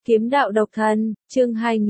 Kiếm đạo độc thân, chương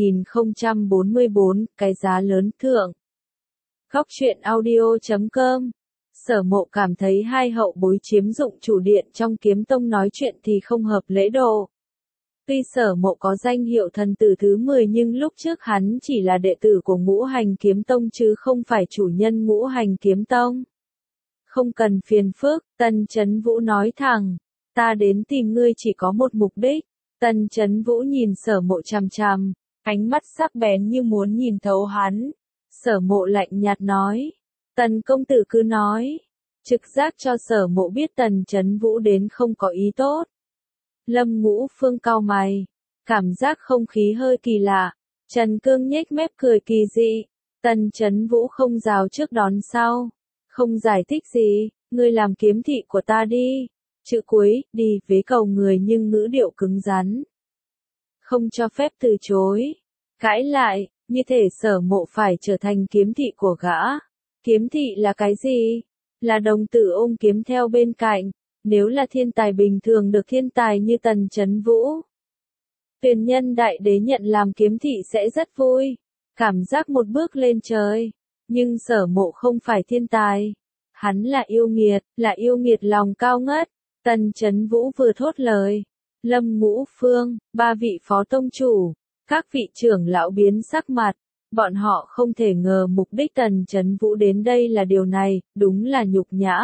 2044, cái giá lớn thượng. Góc truyện audio.com. Sở Mộ cảm thấy hai hậu bối chiếm dụng chủ điện trong kiếm tông nói chuyện thì không hợp lễ độ. Tuy Sở Mộ có danh hiệu thần tử thứ 10 nhưng lúc trước hắn chỉ là đệ tử của Ngũ Hành Kiếm Tông chứ không phải chủ nhân Ngũ Hành Kiếm Tông. Không cần phiền phức, Tần Chấn Vũ nói thẳng, ta đến tìm ngươi chỉ có một mục đích. Tần Chấn Vũ nhìn Sở Mộ chằm chằm, ánh mắt sắc bén như muốn nhìn thấu hắn. Sở Mộ lạnh nhạt nói, Tần công tử cứ nói. Trực giác cho Sở Mộ biết Tần Chấn Vũ đến không có ý tốt. Lâm Ngũ Phương cau mày, cảm giác không khí hơi kỳ lạ. Trần Cương nhếch mép cười kỳ dị. Tần Chấn Vũ không rào trước đón sau, không giải thích gì, ngươi làm kiếm thị của ta đi. Chữ cuối, đi, vế cầu người nhưng ngữ điệu cứng rắn. Không cho phép từ chối. Cãi lại, như thể Sở Mộ phải trở thành kiếm thị của gã. Kiếm thị là cái gì? Là đồng tử ôm kiếm theo bên cạnh. Nếu là thiên tài bình thường được thiên tài như Tần Chấn Vũ, Tuyền Nhân Đại Đế nhận làm kiếm thị sẽ rất vui. Cảm giác một bước lên trời. Nhưng Sở Mộ không phải thiên tài. Hắn là yêu nghiệt lòng cao ngất. Tần Chấn Vũ vừa thốt lời. Lâm Ngũ Phương, ba vị phó tông chủ, các vị trưởng lão biến sắc mặt. Bọn họ không thể ngờ mục đích Tần Chấn Vũ đến đây là điều này, đúng là nhục nhã.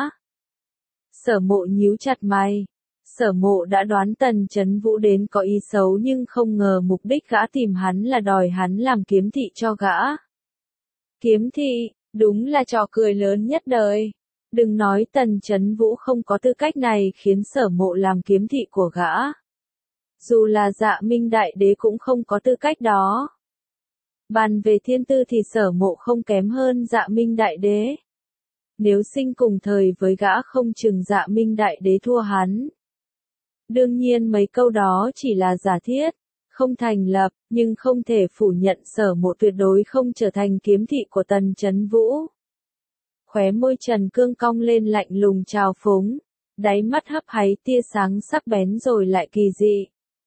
Sở Mộ nhíu chặt mày. Sở Mộ đã đoán Tần Chấn Vũ đến có ý xấu nhưng không ngờ mục đích gã tìm hắn là đòi hắn làm kiếm thị cho gã. Kiếm thị, đúng là trò cười lớn nhất đời. Đừng nói Tần Chấn Vũ không có tư cách này khiến Sở Mộ làm kiếm thị của gã. Dù là Dạ Minh Đại Đế cũng không có tư cách đó. Bàn về thiên tư thì Sở Mộ không kém hơn Dạ Minh Đại Đế. Nếu sinh cùng thời với gã không chừng Dạ Minh Đại Đế thua hắn. Đương nhiên mấy câu đó chỉ là giả thiết, không thành lập, nhưng không thể phủ nhận Sở Mộ tuyệt đối không trở thành kiếm thị của Tần Chấn Vũ. Khóe môi Trần Cương cong lên lạnh lùng trào phúng, đáy mắt hấp háy tia sáng sắc bén rồi lại kỳ dị.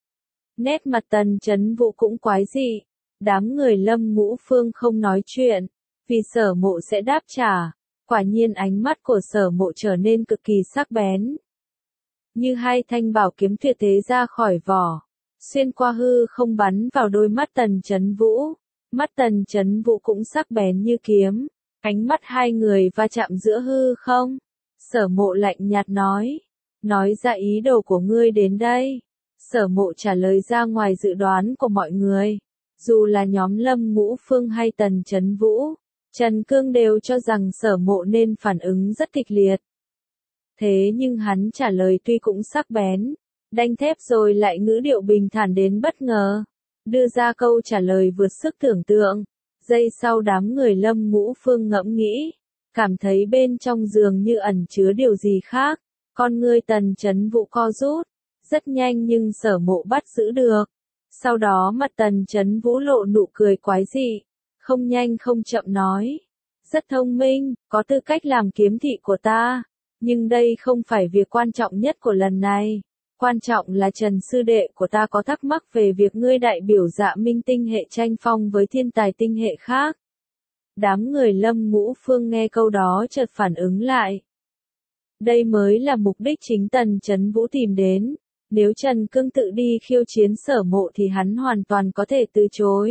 Nét mặt Tần Chấn Vũ cũng quái dị, đám người Lâm Ngũ Phương không nói chuyện, vì Sở Mộ sẽ đáp trả. Quả nhiên ánh mắt của Sở Mộ trở nên cực kỳ sắc bén. Như hai thanh bảo kiếm tuyệt thế ra khỏi vỏ, xuyên qua hư không bắn vào đôi mắt Tần Chấn Vũ. Mắt Tần Chấn Vũ cũng sắc bén như kiếm. Ánh mắt hai người va chạm giữa hư không. Sở Mộ lạnh nhạt nói ra ý đồ của ngươi đến đây. Sở Mộ trả lời ra ngoài dự đoán của mọi người. Dù là nhóm Lâm Ngũ Phương hay Tần Chấn Vũ, Trần Cương đều cho rằng Sở Mộ nên phản ứng rất kịch liệt. Thế nhưng hắn trả lời tuy cũng sắc bén, đanh thép rồi lại ngữ điệu bình thản đến bất ngờ. Đưa ra câu trả lời vượt sức tưởng tượng. Giây sau đám người Lâm Ngũ Phương ngẫm nghĩ, cảm thấy bên trong giường như ẩn chứa điều gì khác. Con ngươi Tần Chấn Vũ co rút, rất nhanh nhưng Sở Mộ bắt giữ được. Sau đó mặt Tần Chấn Vũ lộ nụ cười quái dị, không nhanh không chậm nói, rất thông minh, có tư cách làm kiếm thị của ta, nhưng đây không phải việc quan trọng nhất của lần này. Quan trọng là Trần sư đệ của ta có thắc mắc về việc ngươi đại biểu Dạ Minh tinh hệ tranh phong với thiên tài tinh hệ khác. Đám người Lâm Ngũ Phương nghe câu đó chợt phản ứng lại. Đây mới là mục đích chính Tần Chấn Vũ tìm đến. Nếu Trần Cương tự đi khiêu chiến Sở Mộ thì hắn hoàn toàn có thể từ chối.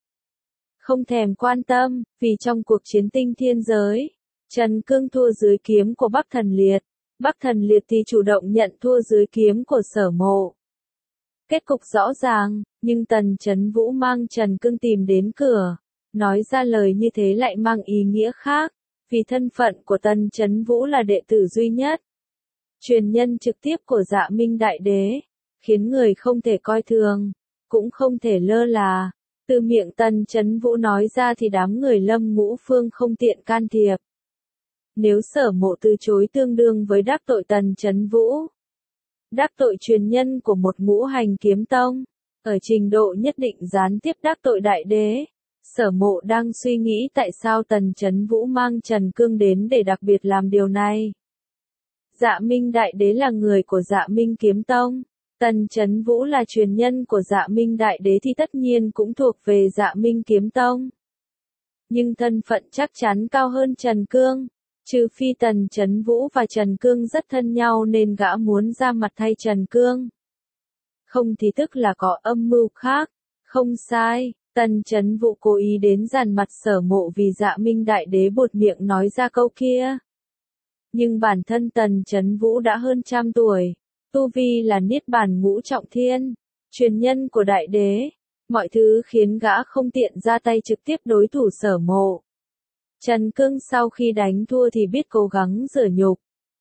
Không thèm quan tâm, vì trong cuộc chiến tinh thiên giới, Trần Cương thua dưới kiếm của Bắc Thần Liệt. Bắc Thần Liệt thì chủ động nhận thua dưới kiếm của Sở Mộ. Kết cục rõ ràng, nhưng Tần Chấn Vũ mang Trần Cương tìm đến cửa. Nói ra lời như thế lại mang ý nghĩa khác, vì thân phận của Tần Chấn Vũ là đệ tử duy nhất, truyền nhân trực tiếp của Dạ Minh Đại Đế, khiến người không thể coi thường, cũng không thể lơ là. Từ miệng Tần Chấn Vũ nói ra thì đám người Lâm Ngũ Phương không tiện can thiệp. Nếu Sở Mộ từ chối tương đương với đắc tội Tần Chấn Vũ, đắc tội truyền nhân của một Ngũ Hành Kiếm Tông, ở trình độ nhất định gián tiếp đắc tội Đại Đế. Sở Mộ đang suy nghĩ tại sao Tần Chấn Vũ mang Trần Cương đến để đặc biệt làm điều này. Dạ Minh Đại Đế là người của Dạ Minh Kiếm Tông, Tần Chấn Vũ là truyền nhân của Dạ Minh Đại Đế thì tất nhiên cũng thuộc về Dạ Minh Kiếm Tông. Nhưng thân phận chắc chắn cao hơn Trần Cương. Trừ phi Tần Chấn Vũ và Trần Cương rất thân nhau nên gã muốn ra mặt thay Trần Cương. Không thì tức là có âm mưu khác. Không sai, Tần Chấn Vũ cố ý đến dằn mặt Sở Mộ vì Dạ Minh Đại Đế buột miệng nói ra câu kia. Nhưng bản thân Tần Chấn Vũ đã hơn 100 tuổi. Tu vi là Niết Bàn Ngũ Trọng Thiên, truyền nhân của Đại Đế. Mọi thứ khiến gã không tiện ra tay trực tiếp đối thủ Sở Mộ. Trần Cương sau khi đánh thua thì biết cố gắng rửa nhục.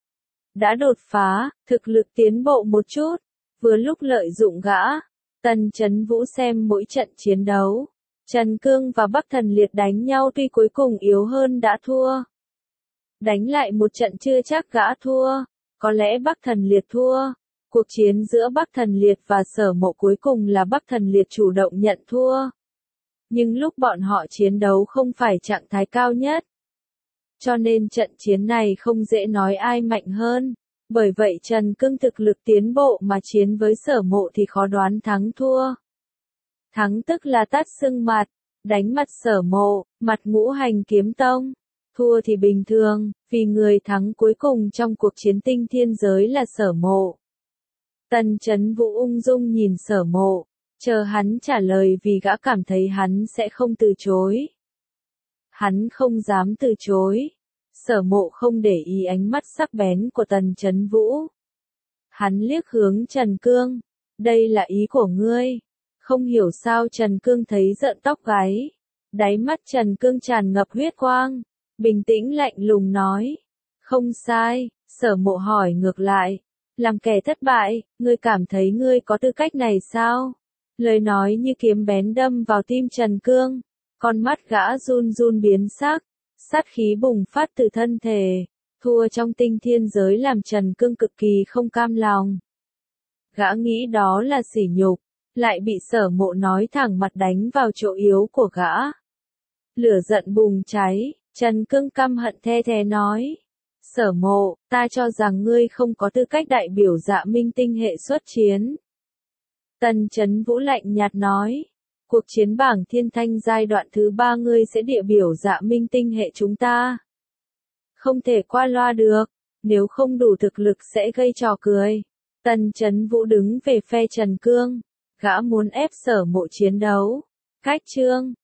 Đã đột phá, thực lực tiến bộ một chút, vừa lúc lợi dụng gã. Tần Chấn Vũ xem mỗi trận chiến đấu. Trần Cương và Bắc Thần Liệt đánh nhau tuy cuối cùng yếu hơn đã thua. Đánh lại một trận chưa chắc gã thua, có lẽ Bắc Thần Liệt thua. Cuộc chiến giữa Bắc Thần Liệt và Sở Mộ cuối cùng là Bắc Thần Liệt chủ động nhận thua. Nhưng lúc bọn họ chiến đấu không phải trạng thái cao nhất. Cho nên trận chiến này không dễ nói ai mạnh hơn. Bởi vậy Trần Cương thực lực tiến bộ mà chiến với Sở Mộ thì khó đoán thắng thua. Thắng tức là tát sưng mặt, đánh mặt Sở Mộ, mặt Ngũ Hành Kiếm Tông. Thua thì bình thường, vì người thắng cuối cùng trong cuộc chiến tinh thiên giới là Sở Mộ. Tần Chấn Vũ ung dung nhìn Sở Mộ, chờ hắn trả lời vì gã cảm thấy hắn sẽ không từ chối. Hắn không dám từ chối. Sở Mộ không để ý ánh mắt sắc bén của Tần Chấn Vũ. Hắn liếc hướng Trần Cương, đây là ý của ngươi. Không hiểu sao Trần Cương thấy rợn tóc gáy. Đáy mắt Trần Cương tràn ngập huyết quang, bình tĩnh lạnh lùng nói. Không sai, Sở Mộ hỏi ngược lại. Làm kẻ thất bại, ngươi cảm thấy ngươi có tư cách này sao? Lời nói như kiếm bén đâm vào tim Trần Cương. Con mắt gã run run biến sắc. Sát khí bùng phát từ thân thể. Thua trong tinh thiên giới làm Trần Cương cực kỳ không cam lòng. Gã nghĩ đó là sỉ nhục. Lại bị Sở Mộ nói thẳng mặt đánh vào chỗ yếu của gã. Lửa giận bùng cháy. Trần Cương căm hận the thé nói. Sở Mộ, ta cho rằng ngươi không có tư cách đại biểu Dạ Minh tinh hệ xuất chiến. Tần Chấn Vũ lạnh nhạt nói. Cuộc chiến bảng thiên thanh giai đoạn thứ 3 ngươi sẽ địa biểu Dạ Minh tinh hệ chúng ta. Không thể qua loa được, nếu không đủ thực lực sẽ gây trò cười. Tần Chấn Vũ đứng về phe Trần Cương, gã muốn ép Sở Mộ chiến đấu. Cách chương